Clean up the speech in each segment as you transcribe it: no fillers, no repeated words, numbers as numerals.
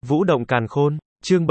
Vũ động càn khôn, chương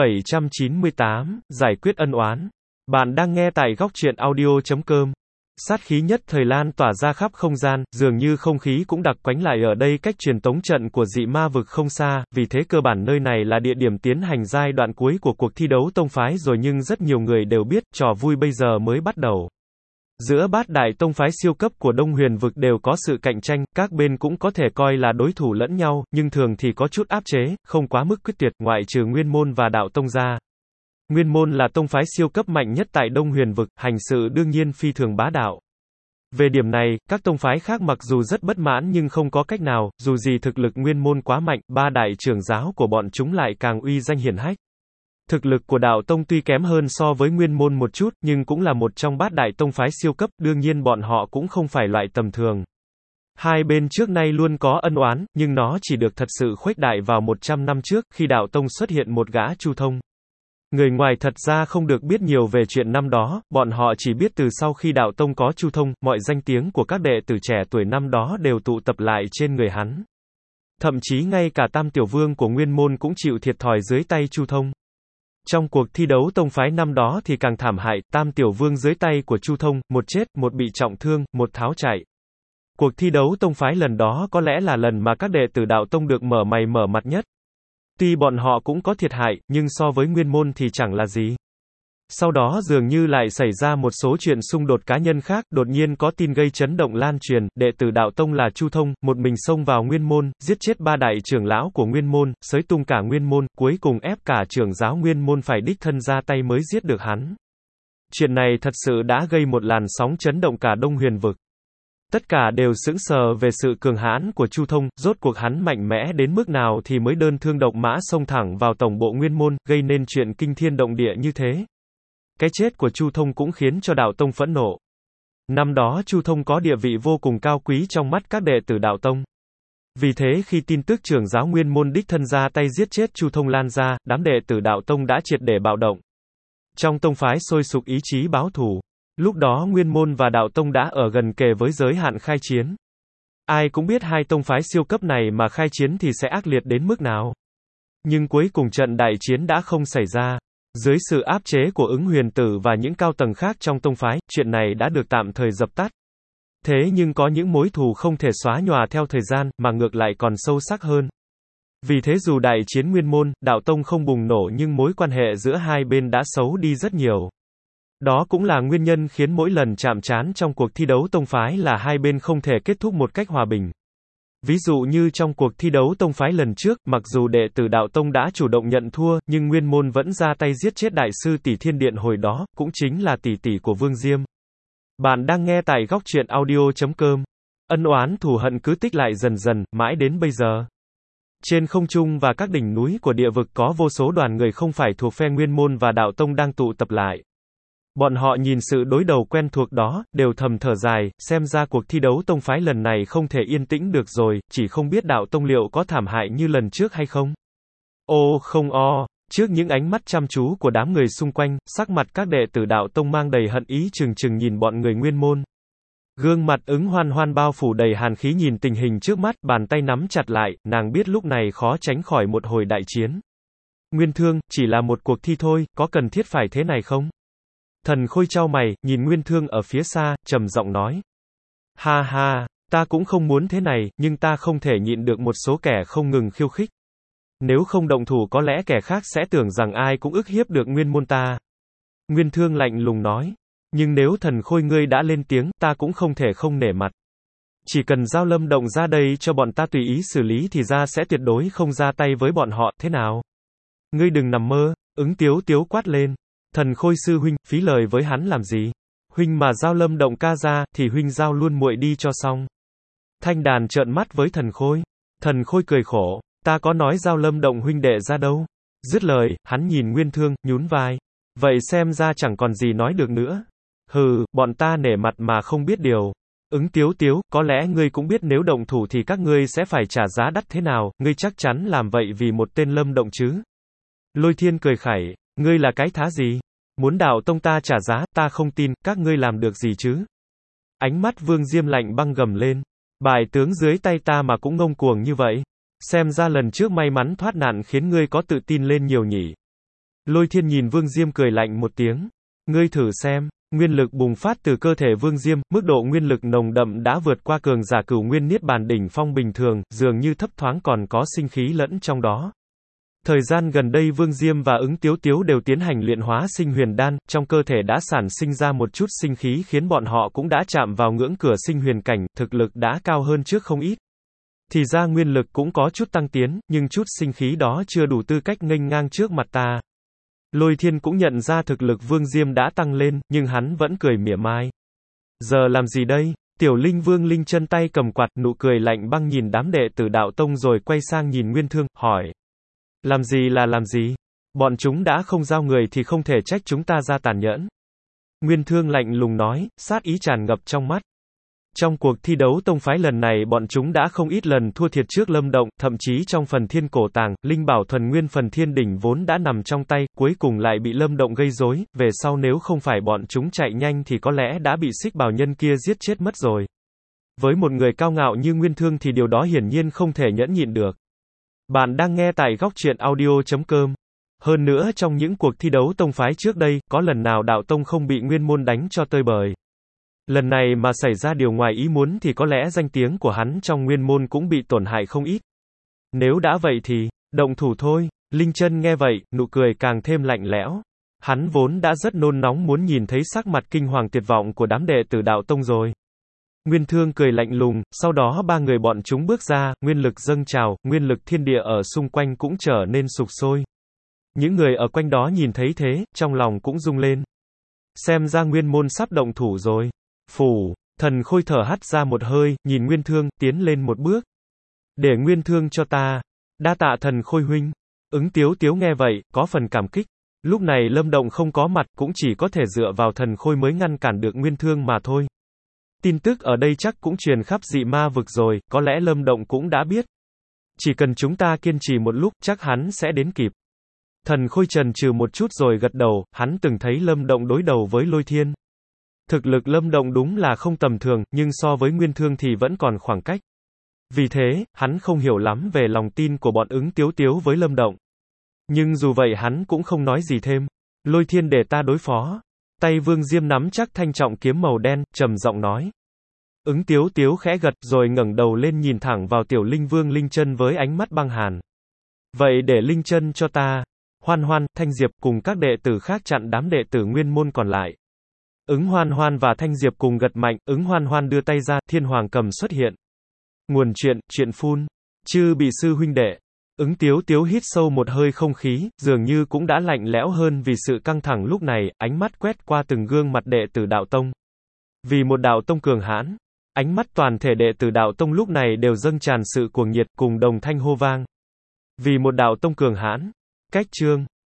798, giải quyết ân oán. Bạn đang nghe tại góc truyện audio.com. Sát khí nhất thời lan tỏa ra khắp không gian, dường như không khí cũng đặc quánh lại ở đây cách truyền tống trận của dị ma vực không xa, vì thế cơ bản nơi này là địa điểm tiến hành giai đoạn cuối của cuộc thi đấu tông phái rồi, nhưng rất nhiều người đều biết, trò vui bây giờ mới bắt đầu. Giữa bát đại tông phái siêu cấp của Đông Huyền vực đều có sự cạnh tranh, các bên cũng có thể coi là đối thủ lẫn nhau, nhưng thường thì có chút áp chế, không quá mức quyết tuyệt, ngoại trừ Nguyên Môn và Đạo Tông ra. Nguyên Môn là tông phái siêu cấp mạnh nhất tại Đông Huyền vực, hành sự đương nhiên phi thường bá đạo. Về điểm này, các tông phái khác mặc dù rất bất mãn nhưng không có cách nào, dù gì thực lực Nguyên Môn quá mạnh, ba đại trưởng giáo của bọn chúng lại càng uy danh hiển hách. Thực lực của Đạo Tông tuy kém hơn so với Nguyên Môn một chút, nhưng cũng là một trong bát đại tông phái siêu cấp, đương nhiên bọn họ cũng không phải loại tầm thường. Hai bên trước nay luôn có ân oán, nhưng nó chỉ được thật sự khuếch đại vào 100 năm trước, khi Đạo Tông xuất hiện một gã Chu Thông. Người ngoài thật ra không được biết nhiều về chuyện năm đó, bọn họ chỉ biết từ sau khi Đạo Tông có Chu Thông, mọi danh tiếng của các đệ tử trẻ tuổi năm đó đều tụ tập lại trên người hắn. Thậm chí ngay cả Tam Tiểu Vương của Nguyên Môn cũng chịu thiệt thòi dưới tay Chu Thông. Trong cuộc thi đấu tông phái năm đó thì càng thảm hại, Tam Tiểu Vương dưới tay của Chu Thông, một chết, một bị trọng thương, một tháo chạy. Cuộc thi đấu tông phái lần đó có lẽ là lần mà các đệ tử Đạo Tông được mở mày mở mặt nhất. Tuy bọn họ cũng có thiệt hại, nhưng so với Nguyên Môn thì chẳng là gì. Sau đó dường như lại xảy ra một số chuyện xung đột cá nhân khác, đột nhiên có tin gây chấn động lan truyền, đệ tử Đạo Tông là Chu Thông, một mình xông vào Nguyên Môn, giết chết ba đại trưởng lão của Nguyên Môn, xới tung cả Nguyên Môn, cuối cùng ép cả trưởng giáo Nguyên Môn phải đích thân ra tay mới giết được hắn. Chuyện này thật sự đã gây một làn sóng chấn động cả Đông Huyền vực. Tất cả đều sững sờ về sự cường hãn của Chu Thông, rốt cuộc hắn mạnh mẽ đến mức nào thì mới đơn thương độc mã xông thẳng vào tổng bộ Nguyên Môn, gây nên chuyện kinh thiên động địa như thế. Cái chết của Chu Thông cũng khiến cho Đạo Tông phẫn nộ. Năm đó Chu Thông có địa vị vô cùng cao quý trong mắt các đệ tử Đạo Tông. Vì thế khi tin tức trưởng giáo Nguyên Môn đích thân ra tay giết chết Chu Thông lan ra, đám đệ tử Đạo Tông đã triệt để bạo động. Trong tông phái sôi sục ý chí báo thù. Lúc đó Nguyên Môn và Đạo Tông đã ở gần kề với giới hạn khai chiến. Ai cũng biết hai tông phái siêu cấp này mà khai chiến thì sẽ ác liệt đến mức nào. Nhưng cuối cùng trận đại chiến đã không xảy ra. Dưới sự áp chế của Ứng Huyền Tử và những cao tầng khác trong tông phái, chuyện này đã được tạm thời dập tắt. Thế nhưng có những mối thù không thể xóa nhòa theo thời gian, mà ngược lại còn sâu sắc hơn. Vì thế dù đại chiến Nguyên Môn, Đạo Tông không bùng nổ nhưng mối quan hệ giữa hai bên đã xấu đi rất nhiều. Đó cũng là nguyên nhân khiến mỗi lần chạm trán trong cuộc thi đấu tông phái là hai bên không thể kết thúc một cách hòa bình. Ví dụ như trong cuộc thi đấu tông phái lần trước, mặc dù đệ tử Đạo Tông đã chủ động nhận thua, nhưng Nguyên Môn vẫn ra tay giết chết đại sư tỷ Thiên Điện hồi đó, cũng chính là tỷ tỷ của Vương Diêm. Bạn đang nghe tại góc truyện audio.com. Ân oán thù hận cứ tích lại dần dần, mãi đến bây giờ. Trên không trung và các đỉnh núi của địa vực có vô số đoàn người không phải thuộc phe Nguyên Môn và Đạo Tông đang tụ tập lại. Bọn họ nhìn sự đối đầu quen thuộc đó, đều thầm thở dài, xem ra cuộc thi đấu tông phái lần này không thể yên tĩnh được rồi, chỉ không biết Đạo Tông liệu có thảm hại như lần trước hay không. Ô không o, trước những ánh mắt chăm chú của đám người xung quanh, sắc mặt các đệ tử Đạo Tông mang đầy hận ý trừng trừng nhìn bọn người Nguyên Môn. Gương mặt Ứng Hoan Hoan bao phủ đầy hàn khí nhìn tình hình trước mắt, bàn tay nắm chặt lại, nàng biết lúc này khó tránh khỏi một hồi đại chiến. Nguyên Thương, chỉ là một cuộc thi thôi, có cần thiết phải thế này không? Thần Khôi chau mày, nhìn Nguyên Thương ở phía xa, trầm giọng nói. Ha ha, ta cũng không muốn thế này, nhưng ta không thể nhịn được một số kẻ không ngừng khiêu khích. Nếu không động thủ có lẽ kẻ khác sẽ tưởng rằng ai cũng ức hiếp được Nguyên Môn ta. Nguyên Thương lạnh lùng nói. Nhưng nếu Thần Khôi ngươi đã lên tiếng, ta cũng không thể không nể mặt. Chỉ cần Giao Lâm Động ra đây cho bọn ta tùy ý xử lý thì ra sẽ tuyệt đối không ra tay với bọn họ, thế nào? Ngươi đừng nằm mơ, Ứng Tiếu Tiếu quát lên. Thần Khôi sư huynh, phí lời với hắn làm gì? Huynh mà Giao Lâm Động ca ra, thì huynh giao luôn muội đi cho xong. Thanh Đàn trợn mắt với Thần Khôi. Thần Khôi cười khổ, ta có nói Giao Lâm Động huynh đệ ra đâu. Dứt lời, hắn nhìn Nguyên Thương, nhún vai. Vậy xem ra chẳng còn gì nói được nữa. Hừ, bọn ta nể mặt mà không biết điều. Ứng Tiếu Tiếu, có lẽ ngươi cũng biết nếu động thủ thì các ngươi sẽ phải trả giá đắt thế nào, ngươi chắc chắn làm vậy vì một tên Lâm Động chứ. Lôi Thiên cười khẩy. Ngươi là cái thá gì? Muốn Đạo Tông ta trả giá, ta không tin, các ngươi làm được gì chứ? Ánh mắt Vương Diêm lạnh băng gầm lên. Bài tướng dưới tay ta mà cũng ngông cuồng như vậy. Xem ra lần trước may mắn thoát nạn khiến ngươi có tự tin lên nhiều nhỉ. Lôi Thiên nhìn Vương Diêm cười lạnh một tiếng. Ngươi thử xem. Nguyên lực bùng phát từ cơ thể Vương Diêm, mức độ nguyên lực nồng đậm đã vượt qua cường giả cửu nguyên niết bàn đỉnh phong bình thường, dường như thấp thoáng còn có sinh khí lẫn trong đó. Thời gian gần đây Vương Diêm và Ứng Tiếu Tiếu đều tiến hành luyện hóa sinh huyền đan, trong cơ thể đã sản sinh ra một chút sinh khí khiến bọn họ cũng đã chạm vào ngưỡng cửa sinh huyền cảnh, thực lực đã cao hơn trước không ít. Thì ra nguyên lực cũng có chút tăng tiến, nhưng chút sinh khí đó chưa đủ tư cách nghênh ngang trước mặt ta. Lôi Thiên cũng nhận ra thực lực Vương Diêm đã tăng lên, nhưng hắn vẫn cười mỉa mai. Giờ làm gì đây? Tiểu Linh Vương Linh Chân tay cầm quạt, nụ cười lạnh băng nhìn đám đệ tử đạo tông rồi quay sang nhìn Nguyên Thương, hỏi. Làm gì là làm gì? Bọn chúng đã không giao người thì không thể trách chúng ta ra tàn nhẫn. Nguyên Thương lạnh lùng nói, sát ý tràn ngập trong mắt. Trong cuộc thi đấu tông phái lần này bọn chúng đã không ít lần thua thiệt trước Lâm Động, thậm chí trong phần thiên cổ tàng, linh bảo thuần nguyên phần thiên đỉnh vốn đã nằm trong tay, cuối cùng lại bị Lâm Động gây rối, về sau nếu không phải bọn chúng chạy nhanh thì có lẽ đã bị Xích Bảo Nhân kia giết chết mất rồi. Với một người cao ngạo như Nguyên Thương thì điều đó hiển nhiên không thể nhẫn nhịn được. Bạn đang nghe tại góc truyện audio.com. Hơn nữa trong những cuộc thi đấu tông phái trước đây, có lần nào đạo tông không bị nguyên môn đánh cho tơi bời. Lần này mà xảy ra điều ngoài ý muốn thì có lẽ danh tiếng của hắn trong nguyên môn cũng bị tổn hại không ít. Nếu đã vậy thì, động thủ thôi. Linh Chân nghe vậy, nụ cười càng thêm lạnh lẽo. Hắn vốn đã rất nôn nóng muốn nhìn thấy sắc mặt kinh hoàng tuyệt vọng của đám đệ tử đạo tông rồi. Nguyên Thương cười lạnh lùng, sau đó ba người bọn chúng bước ra, nguyên lực dâng trào, nguyên lực thiên địa ở xung quanh cũng trở nên sục sôi. Những người ở quanh đó nhìn thấy thế, trong lòng cũng rung lên. Xem ra nguyên môn sắp động thủ rồi. Phù, Thần Khôi thở hắt ra một hơi, nhìn Nguyên Thương, tiến lên một bước. Để Nguyên Thương cho ta. Đa tạ Thần Khôi huynh. Ứng Tiếu Tiếu nghe vậy, có phần cảm kích. Lúc này Lâm Động không có mặt, cũng chỉ có thể dựa vào Thần Khôi mới ngăn cản được Nguyên Thương mà thôi. Tin tức ở đây chắc cũng truyền khắp dị ma vực rồi, có lẽ Lâm Động cũng đã biết. Chỉ cần chúng ta kiên trì một lúc, chắc hắn sẽ đến kịp. Thần Khôi chần chừ một chút rồi gật đầu, hắn từng thấy Lâm Động đối đầu với Lôi Thiên. Thực lực Lâm Động đúng là không tầm thường, nhưng so với Nguyên Thương thì vẫn còn khoảng cách. Vì thế, hắn không hiểu lắm về lòng tin của bọn Ứng Tiếu Tiếu với Lâm Động. Nhưng dù vậy hắn cũng không nói gì thêm. Lôi Thiên để ta đối phó. Tay Vương Diêm nắm chắc thanh trọng kiếm màu đen, trầm giọng nói. Ứng Tiếu Tiếu khẽ gật rồi ngẩng đầu lên nhìn thẳng vào Tiểu Linh Vương Linh Chân với ánh mắt băng hàn. Vậy để Linh Chân cho ta. Hoan Hoan, Thanh Diệp cùng các đệ tử khác chặn đám đệ tử nguyên môn còn lại. Ứng Hoan Hoan và Thanh Diệp cùng gật mạnh, Ứng Hoan Hoan đưa tay ra, Thiên Hoàng Cầm xuất hiện. Nguồn chuyện phun. Chư bị sư huynh đệ. Ứng Tiếu Tiếu hít sâu một hơi không khí, dường như cũng đã lạnh lẽo hơn vì sự căng thẳng lúc này, ánh mắt quét qua từng gương mặt đệ tử đạo tông. Vì một đạo tông cường hãn, ánh mắt toàn thể đệ tử đạo tông lúc này đều dâng tràn sự cuồng nhiệt cùng đồng thanh hô vang. Vì một đạo tông cường hãn. Cách chương